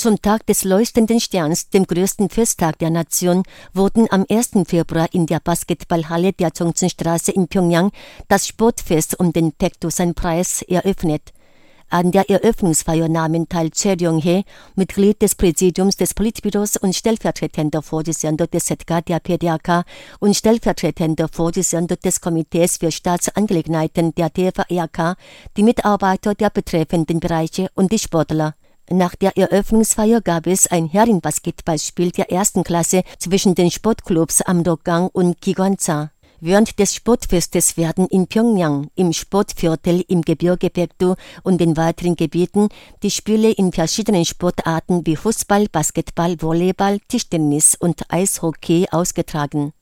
Zum Tag des leuchtenden Sterns, dem größten Festtag der Nation, wurden am 1. Februar in der Basketballhalle der Chongqing-Straße in Pjöngjang das Sportfest um den Paek-Do-san-Preis eröffnet. An der Eröffnungsfeier nahmen teil Choi Ryong-hae, Mitglied des Präsidiums des Politbüros und stellvertretender Vorsitzender des ZK der PDAK und stellvertretender Vorsitzender des Komitees für Staatsangelegenheiten der TFAK, die Mitarbeiter der betreffenden Bereiche und die Sportler. Nach der Eröffnungsfeier gab es ein Herrenbasketballspiel der 1. Klasse zwischen den Sportclubs Amdokgang und Gigwon-cha. Während des Sportfestes werden in Pjöngjang, im Sportviertel im Gebirge Paek-Do und den weiteren Gebieten die Spiele in verschiedenen Sportarten wie Fußball, Basketball, Volleyball, Tischtennis und Eishockey ausgetragen.